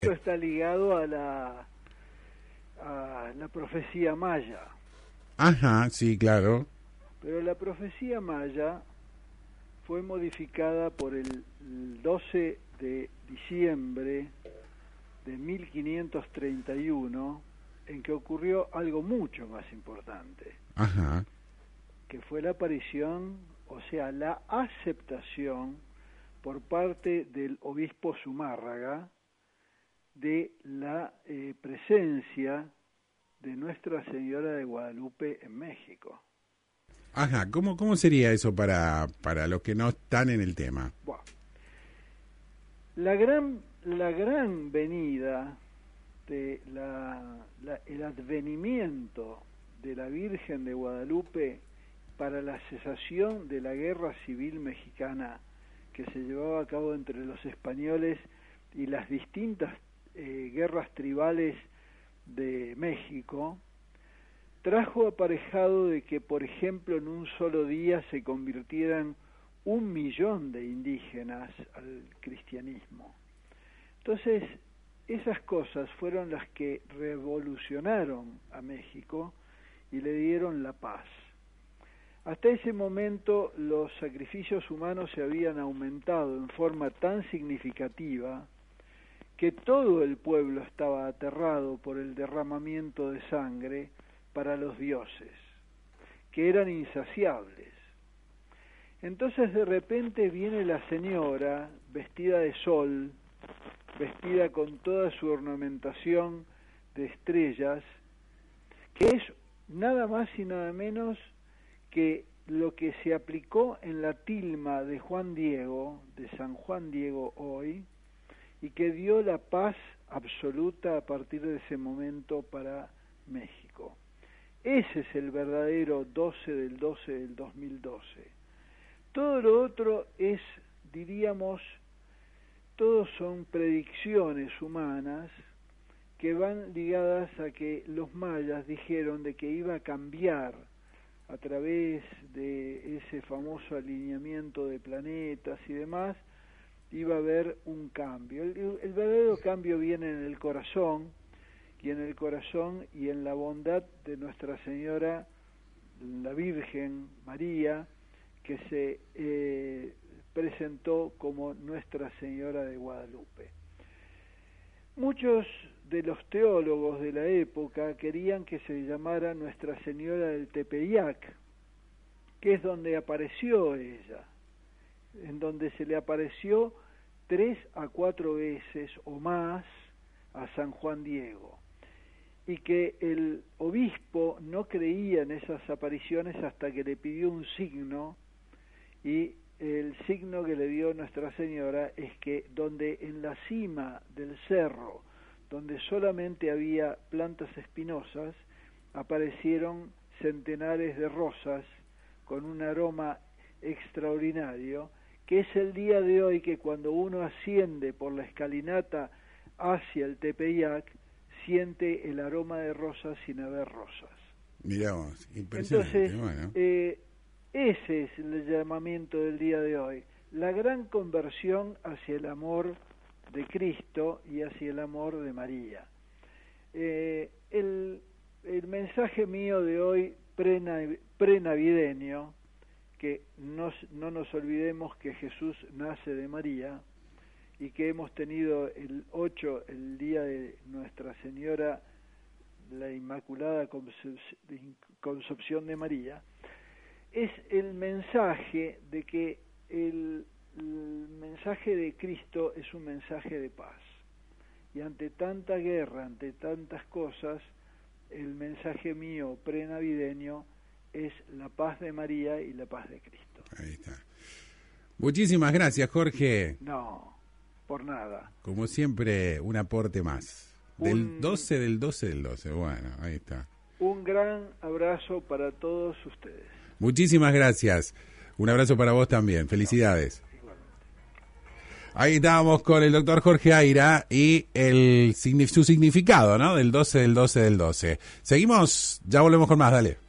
Esto está ligado a la profecía maya. Ajá, sí, claro. Pero la profecía maya fue modificada por el 12 de diciembre de 1531, en que ocurrió algo mucho más importante. Ajá. Que fue la aparición, o sea, la aceptación por parte del obispo Zumárraga de la presencia de Nuestra Señora de Guadalupe en México. Ajá, ¿cómo sería eso para los que no están en el tema? Bueno, la gran venida de el advenimiento de la Virgen de Guadalupe para la cesación de la guerra civil mexicana que se llevaba a cabo entre los españoles y las distintas guerras tribales de México, trajo aparejado de que, por ejemplo, en un solo día se convirtieran 1 millón de indígenas al cristianismo. Entonces, esas cosas fueron las que revolucionaron a México y le dieron la paz. Hasta ese momento los sacrificios humanos se habían aumentado en forma tan significativa que todo el pueblo estaba aterrado por el derramamiento de sangre para los dioses, que eran insaciables. Entonces de repente viene la señora vestida de sol, vestida con toda su ornamentación de estrellas, que es nada más y nada menos que lo que se aplicó en la tilma de Juan Diego, de San Juan Diego hoy, y que dio la paz absoluta a partir de ese momento para México. Ese es el verdadero 12 del 12 del 2012. Todo lo otro es, diríamos, todos son predicciones humanas que van ligadas a que los mayas dijeron de que iba a cambiar a través de ese famoso alineamiento de planetas y demás, iba a haber un cambio. El verdadero cambio viene en el corazón, y en la bondad de Nuestra Señora, la Virgen María, que se presentó como Nuestra Señora de Guadalupe. Muchos de los teólogos de la época querían que se llamara Nuestra Señora del Tepeyac, que es donde apareció ella, en donde se le apareció 3 a 4 veces o más a San Juan Diego, y que el obispo no creía en esas apariciones hasta que le pidió un signo, y el signo que le dio Nuestra Señora es que donde en la cima del cerro, donde solamente había plantas espinosas, aparecieron centenares de rosas con un aroma extraordinario, que es el día de hoy que cuando uno asciende por la escalinata hacia el Tepeyac, siente el aroma de rosas sin haber rosas. Mirá vos, impresionante. Entonces, bueno. Ese es el llamamiento del día de hoy, la gran conversión hacia el amor de Cristo y hacia el amor de María. El mensaje mío de hoy prenavideño, que no nos olvidemos que Jesús nace de María y que hemos tenido el 8, el día de Nuestra Señora, la Inmaculada Concepción de María, es el mensaje de que el mensaje de Cristo es un mensaje de paz. Y ante tanta guerra, ante tantas cosas, el mensaje mío prenavideño es la paz de María y la paz de Cristo. Ahí está. Muchísimas gracias, Jorge. No, por nada. Como siempre, un aporte más. Del 12 del 12 del 12. Bueno, ahí está. Un gran abrazo para todos ustedes. Muchísimas gracias. Un abrazo para vos también. Felicidades. Ahí estábamos con el doctor Jorge Aira y su significado, ¿no? Del 12 del 12 del 12. Seguimos, ya volvemos con más, dale.